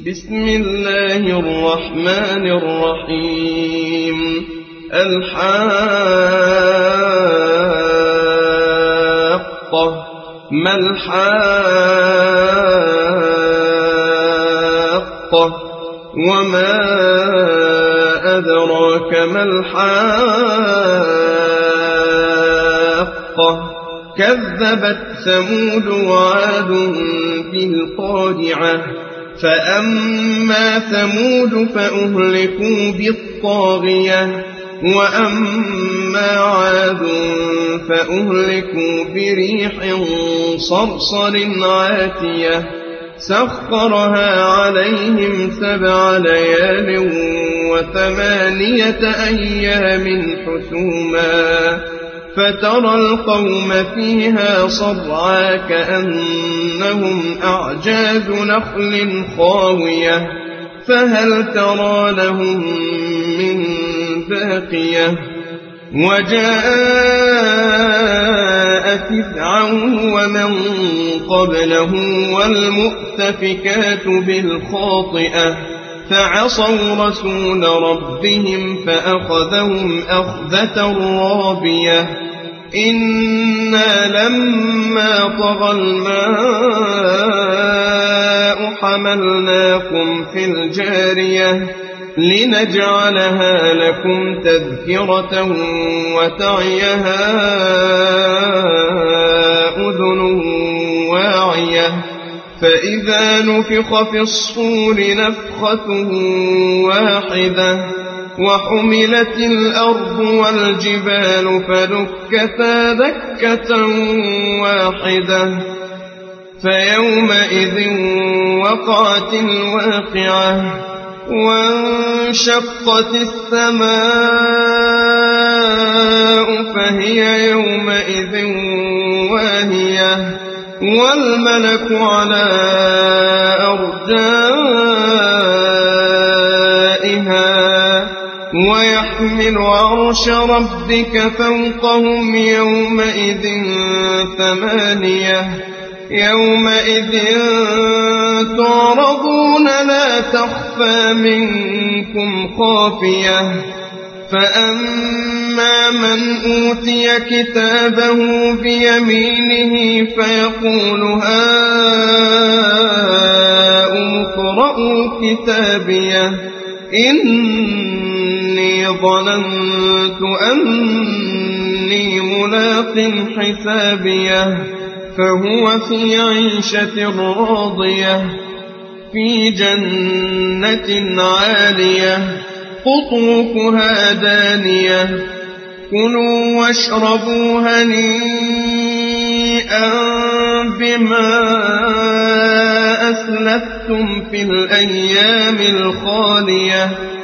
بسم الله الرحمن الرحيم. الحاقة. ما الحاقة وما أدراك ما الحاقة كذبت ثمود وعاد بالقارعة. فأما ثمود فأهلكوا بالطاغية وأما عاد فأهلكوا بريح صرصر عاتية سخرها عليهم 7 ليال و8 أيام حسوما فترى القوم فيها صرعى كأنهم أعجاز نخل خاوية فهل ترى لهم من باقية. وجاء فرعون ومن قبله والمؤتفكات بالخاطئة فعصوا رسول ربهم فأخذهم أخذة رابية. إنا لما طغى الماء حملناكم في الجارية لنجعلها لكم تذكرة وتعيها أذن واعية. فإذا نفخ في الصور نفخة واحدة وحملت الأرض والجبال فدكتا دكة واحدة فيومئذ وقعت الواقعة وانشقت السماء فهي يومئذ واهية والملك على أرجائها ويحمل عرش ربك فوقهم يومئذ 8 يومئذ تعرضون لا تخفى منكم خافية. فأما من أوتي كتابه بيمينه فيقول هاؤم اقرءوا كتابيه إني ظننت أني ملاق حسابيه فهو في عيشة راضية في جنة عالية قطوفها دانية كلوا واشربوا هنيئا بما أسلفتم في الأيام الخالية.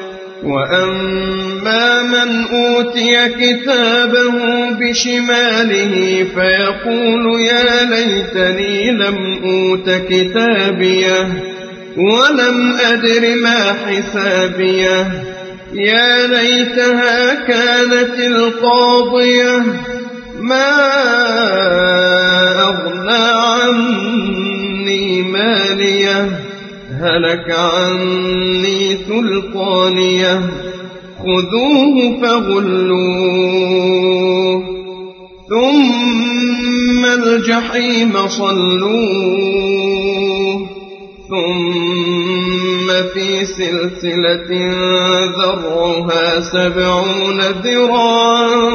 وأما من أوتي كتابه بشماله فيقول يا ليتني لم أوت كتابيه ولم أدر ما حسابيه يا ليتها كانت القاضية ما أغنى عني ماليه هلك عني سلطانيه خذوه فغلوه ثم الجحيم صلوه ثم في سلسلة ذرعها 70 ذراعا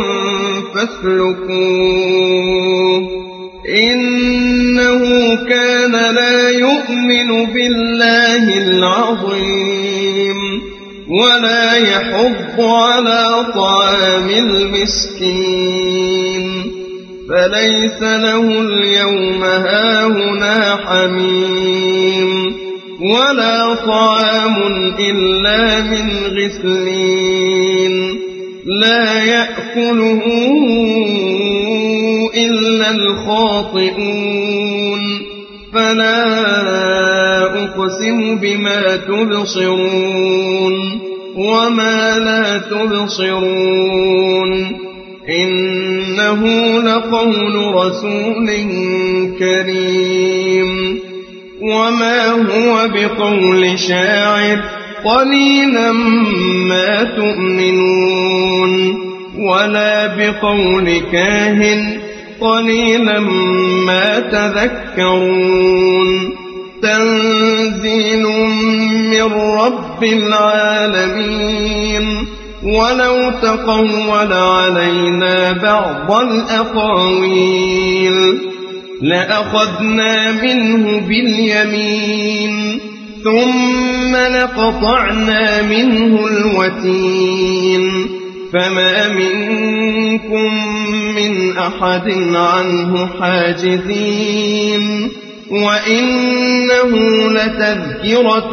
فاسلكوه إنه كان لا يؤمن بالله العظيم ولا يحض على طعام المسكين فليس له اليوم هاهنا حميم ولا طعام إلا من غسلين لا يأكله إلا الخاطئون. فلا أقسم بما تبصرون وما لا تبصرون إنه لقول رسول كريم وما هو بقول شاعر قليلا ما تؤمنون ولا بقول كاهن قليلا ما تذكرون تنزيل من رب العالمين ولو تقول علينا بعض الأقاويل لأخذنا منه باليمين ثم لقطعنا منه الوتين فما منكم من أحد عنه حاجزين وإنه لتذكرة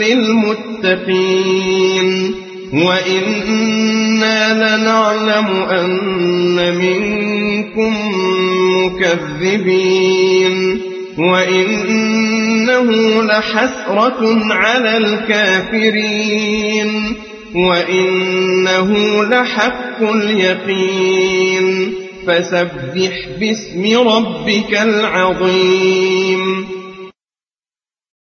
للمتقين وإنا لنعلم أن منكم مكذبين وإنه لحسرة على الكافرين وإنه لحق اليقين فسبح باسم ربك العظيم